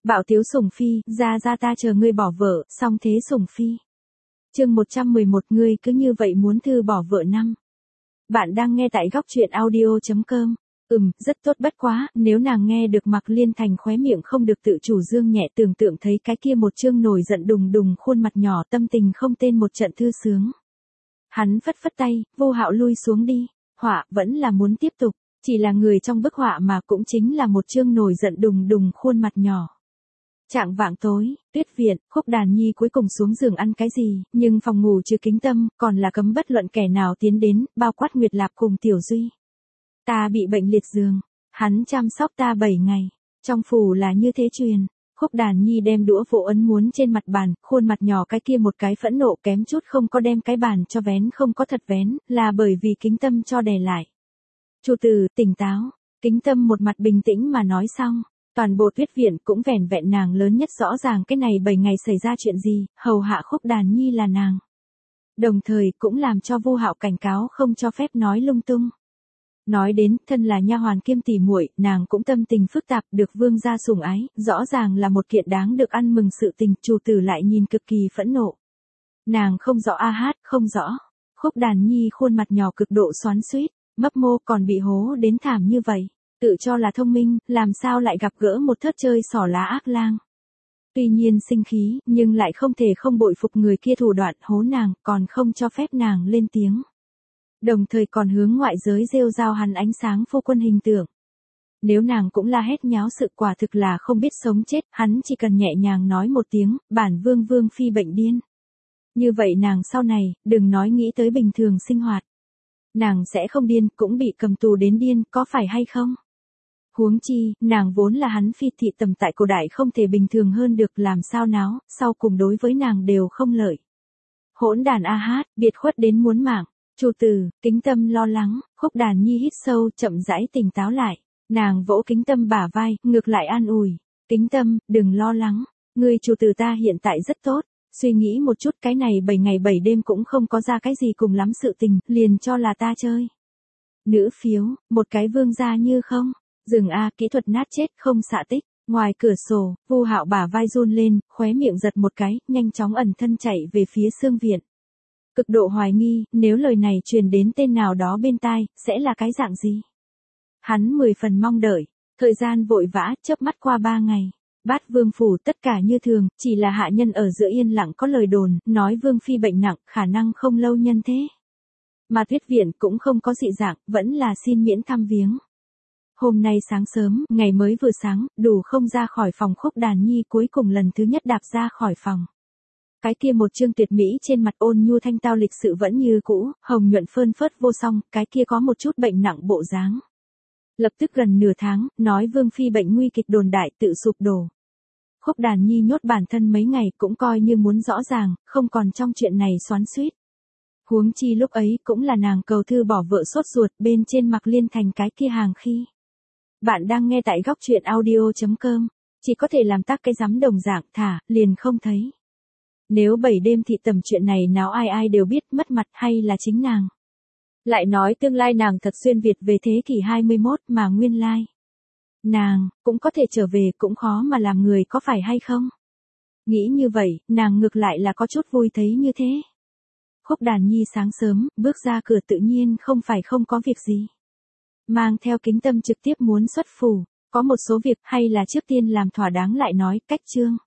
Bạo tiếu sủng phi, ra ta chờ ngươi bỏ vợ, xong thế sủng phi. Chương 111, ngươi cứ như vậy muốn thư bỏ vợ năm. Bạn đang nghe tại góc truyện audio.com. Rất tốt, bất quá, nếu nàng nghe được Mạc Liên Thành khóe miệng không được tự chủ dương nhẹ, tưởng tượng thấy cái kia một chương nổi giận đùng đùng khuôn mặt nhỏ, tâm tình không tên một trận thư sướng. Hắn phất phất tay, Vô Hạo lui xuống đi, họa vẫn là muốn tiếp tục, chỉ là người trong bức họa mà cũng chính là một chương nổi giận đùng đùng khuôn mặt nhỏ. Trạng vạng tối, Tuyết viện, Khúc Đàn Nhi cuối cùng xuống giường ăn cái gì, nhưng phòng ngủ trừ Kính Tâm, còn là cấm bất luận kẻ nào tiến đến, bao quát Nguyệt Lạp cùng Tiểu Duy. Ta bị bệnh liệt giường, hắn chăm sóc ta 7 ngày, trong phủ là như thế truyền. Khúc Đàn Nhi đem đũa vỗ ấn muốn trên mặt bàn, khuôn mặt nhỏ cái kia một cái phẫn nộ kém chút không có đem cái bàn cho vén, không có thật vén, là bởi vì Kính Tâm cho đè lại. Chủ tử, tỉnh táo. Kính Tâm một mặt bình tĩnh mà nói xong. Toàn bộ Tuyết viện cũng vẻn vẹn nàng lớn nhất rõ ràng cái này 7 ngày xảy ra chuyện gì, hầu hạ Khúc Đàn Nhi là nàng. Đồng thời cũng làm cho Vô Hạo cảnh cáo không cho phép nói lung tung. Nói đến, thân là nha hoàn kiêm tỷ muội, nàng cũng tâm tình phức tạp, được vương gia sủng ái, rõ ràng là một kiện đáng được ăn mừng sự tình, chủ tử lại nhìn cực kỳ phẫn nộ. Nàng không rõ không rõ. Khúc Đàn Nhi khuôn mặt nhỏ cực độ xoắn xuýt, mấp mô còn bị hố đến thảm như vậy. Tự cho là thông minh, làm sao lại gặp gỡ một thớt chơi xỏ lá ác lang. Tuy nhiên sinh khí, nhưng lại không thể không bội phục người kia thủ đoạn hố nàng, còn không cho phép nàng lên tiếng. Đồng thời còn hướng ngoại giới rêu rao hắn ánh sáng phu quân hình tượng. Nếu nàng cũng la hét nháo sự, quả thực là không biết sống chết, hắn chỉ cần nhẹ nhàng nói một tiếng, bản vương phi bệnh điên. Như vậy nàng sau này, đừng nói nghĩ tới bình thường sinh hoạt. Nàng sẽ không điên, cũng bị cầm tù đến điên, có phải hay không? Huống chi, nàng vốn là hắn phi thị tầm tại cổ đại không thể bình thường hơn được, làm sao náo, sau cùng đối với nàng đều không lợi. Hỗn đàn biệt khuất đến muốn mạng. Chủ tử, Kính Tâm lo lắng, Khúc Đàn Nhi hít sâu, chậm rãi tỉnh táo lại. Nàng vỗ Kính Tâm bả vai, ngược lại an ủi. Kính Tâm, đừng lo lắng. Người chủ tử ta hiện tại rất tốt. Suy nghĩ một chút, cái này 7 ngày 7 đêm cũng không có ra cái gì cùng lắm sự tình, liền cho là ta chơi. Nữ phiếu, một cái vương gia như không. Dừng kỹ thuật nát chết, không xạ tích. Ngoài cửa sổ, Vô Hạo bả vai run lên, khóe miệng giật một cái, nhanh chóng ẩn thân chạy về phía xương viện. Cực độ hoài nghi, nếu lời này truyền đến tên nào đó bên tai, sẽ là cái dạng gì? Hắn 10 phần mong đợi, thời gian vội vã, chớp mắt qua 3 ngày. Bát vương phủ tất cả như thường, chỉ là hạ nhân ở giữa yên lặng có lời đồn, nói vương phi bệnh nặng, khả năng không lâu nhân thế. Mà Tuyết viện cũng không có dị dạng, vẫn là xin miễn thăm viếng. Hôm nay sáng sớm, ngày mới vừa sáng, đủ không ra khỏi phòng, Khúc Đàn Nhi cuối cùng lần thứ nhất đạp ra khỏi phòng. Cái kia một chương tuyệt mỹ trên mặt ôn nhu thanh tao lịch sự vẫn như cũ, hồng nhuận phơn phớt vô song, cái kia có một chút bệnh nặng bộ dáng. Lập tức gần nửa tháng, nói vương phi bệnh nguy kịch đồn đại tự sụp đổ. Khúc Đàn Nhi nhốt bản thân mấy ngày cũng coi như muốn rõ ràng, không còn trong chuyện này xoắn xuýt. Huống chi lúc ấy cũng là nàng cầu thư bỏ vợ sốt ruột bên trên Mạc Liên Thành cái kia hàng khi. Bạn đang nghe tại góc truyện audio.com, chỉ có thể làm tác cái rắm đồng dạng thả, liền không thấy. Nếu 7 đêm thị tầm chuyện này nào ai đều biết, mất mặt hay là chính nàng. Lại nói tương lai nàng thật xuyên Việt về thế kỷ 21 mà nguyên lai. Nàng, cũng có thể trở về, cũng khó mà làm người, có phải hay không? Nghĩ như vậy, nàng ngược lại là có chút vui thấy như thế. Khúc Đàn Nhi sáng sớm, bước ra cửa tự nhiên không phải không có việc gì. Mang theo Kính Tâm trực tiếp muốn xuất phủ, có một số việc hay là trước tiên làm thỏa đáng lại nói, cách chương.